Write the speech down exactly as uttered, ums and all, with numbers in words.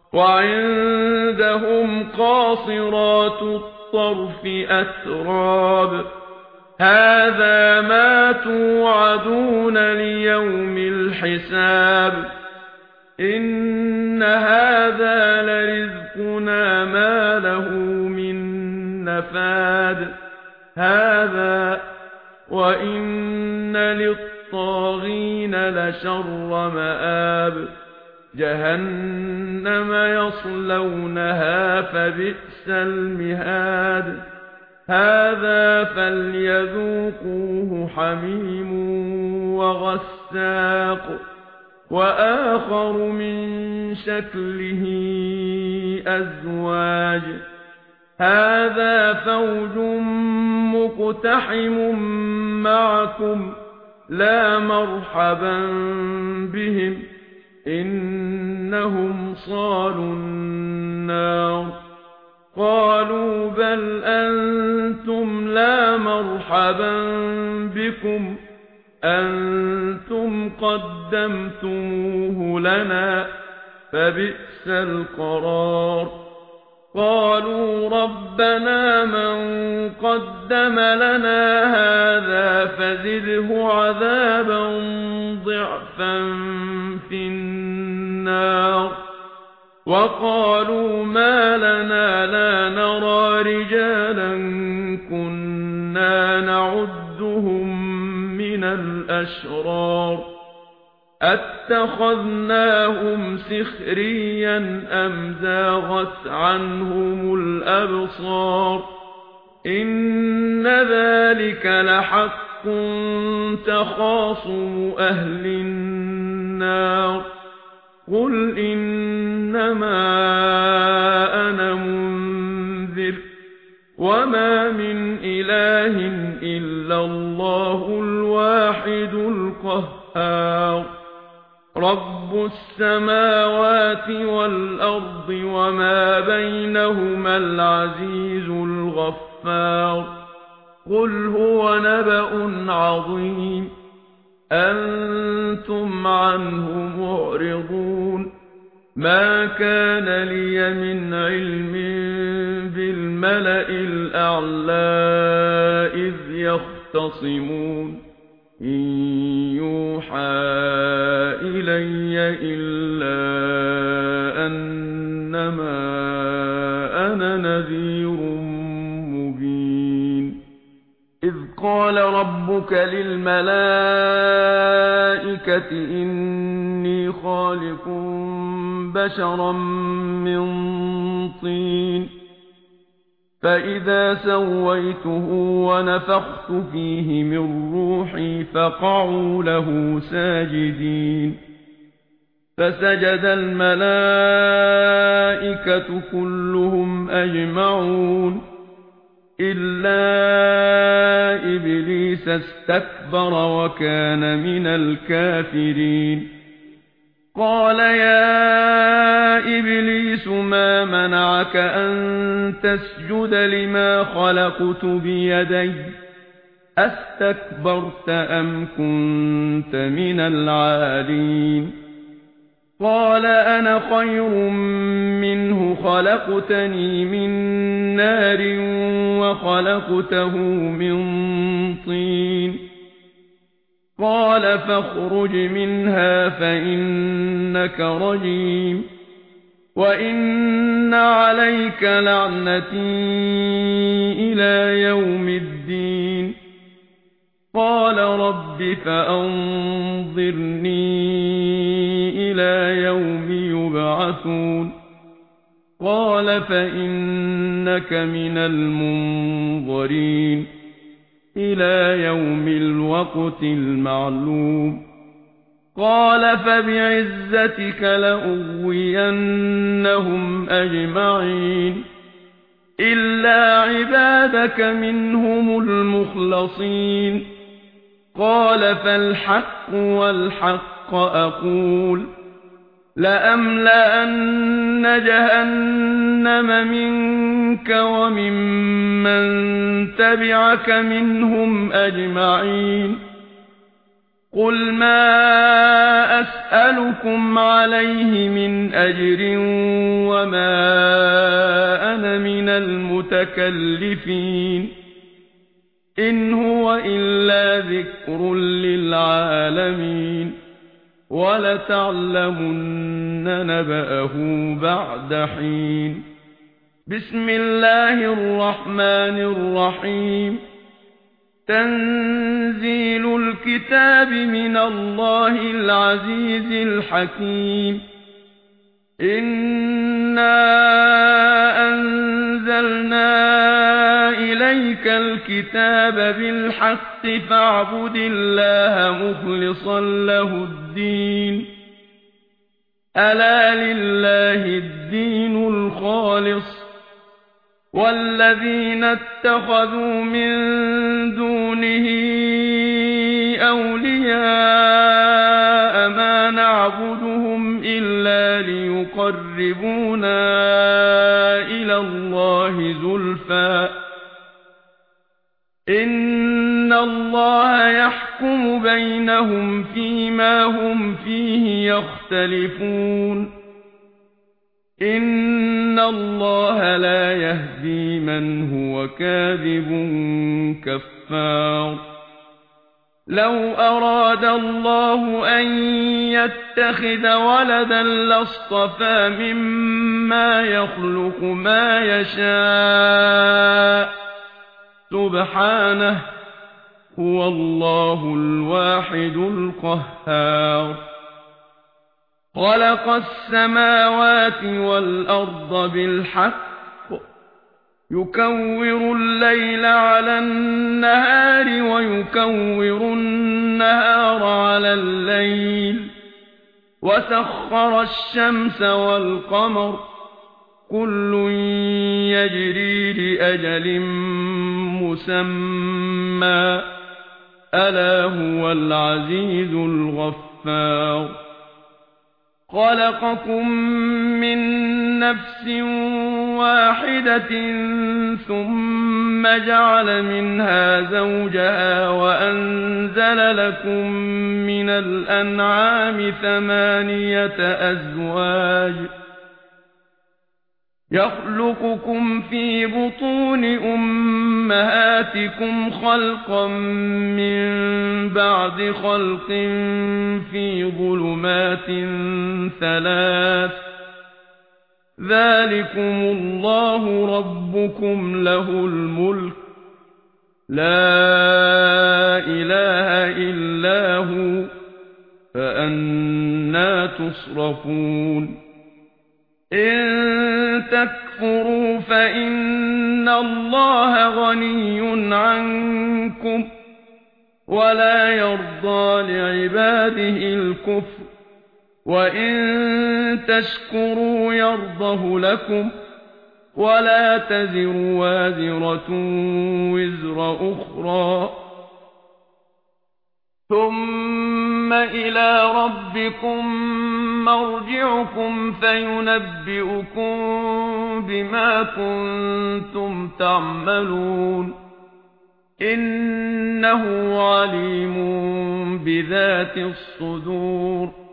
وعندهم قاصرات الطرف أتراب هذا ما توعدون ليوم الحساب إن هذا لرزقنا ما له من نفاد هذا وإن للطاغين لشر مآب جهنم يصلونها فبئس المهاد هذا فليذوقوه حميم وغساق وآخر من شكله أزواج هذا فوج مقتحم معكم لا مرحبا بهم إنهم صالوا النار قالوا بل أنتم لا مرحبا بكم أنتم قدمتموه لنا فبئس القرار قالوا ربنا من قدم لنا هذا فزده عذابا ضعفا في النار وقالوا ما لنا لا نرى رجالا كنا نعدهم من الأشرار أتخذناهم سخريا أم زاغت عنهم الأبصار إن ذلك لحق تخاصم أهل النار قل إنما أنا منذر وما من إله إلا الله الواحد القهار رب السماوات والأرض وما بينهما العزيز الغفار قل هو نبأ عظيم أنتم عنه معرضون ما كان لي من علم بالملأ الأعلى إذ يختصمون إن يوحى إلي إلا أنما أنا نذير مبين إذ قال ربك للملائكة إني خالق بشرا من طين فإذا سويته ونفخت فيه من روحي فقعوا له ساجدين فسجد الملائكة كلهم أجمعون إلا إبليس استكبر وكان من الكافرين قال يا إبليس ما منعك أن تسجد لما خلقت بيدي أستكبرت أم كنت من العالين قال أنا خير منه خلقتني من نار وخلقته من طين قال فاخرج منها فإنك رجيم وإن عليك لعنتي إلى يوم الدين قال رب فأنظرني إلى يوم يبعثون قال فإنك من المنظرين إلى يوم الوقت المعلوم قال فبعزتك لأغوينهم أجمعين إلا عبادك منهم المخلصين قال فالحق والحق أقول لأملأن جهنم منك وممن تبعك منهم أجمعين قل ما أسألكم عليه من أجر وما أنا من المتكلفين إن هو إلا ذكر للعالمين ولتعلمن نبأه بعد حين بسم الله الرحمن الرحيم تنزيل الكتاب من الله العزيز الحكيم إنا أنزلنا إليك الكتاب بالحق فاعبد الله مخلصا له الدين ألا لله الدين الخالص والذين اتخذوا من دونه أولياء ما نعبدهم إلا ليقربونا إلى الله زلفى إن الله يحكم بينهم فيما هم فيه يختلفون إن الله لا يهدي من هو كاذب كفار لو أراد الله أن يتخذ ولدا لاصطفى مما يخلق ما يشاء سبحانه هو الله الواحد القهار خلق السماوات والأرض بالحق يكور الليل على النهار ويكور النهار على الليل وسخر الشمس والقمر كل يجري لأجل مسمى ألا هو العزيز الغفار خلقكم من نفس واحدة ثم جعل منها زوجها وأنزل لكم من الأنعام ثمانية أزواج يخلقكم في بطون أمهاتكم خلقا من بعد خلق في ظلمات ثلاث ذلكم الله ربكم له الملك لا إله إلا هو فأنى تصرفون إن تكفروا فإن الله غني عنكم ولا يرضى لعباده الكفر وإن تشكروا يرضه لكم ولا تزر وازرة وزر أخرى ثم إلى ربكم مرجعكم فينبئكم بما كنتم تعملون إنه عليم بذات الصدور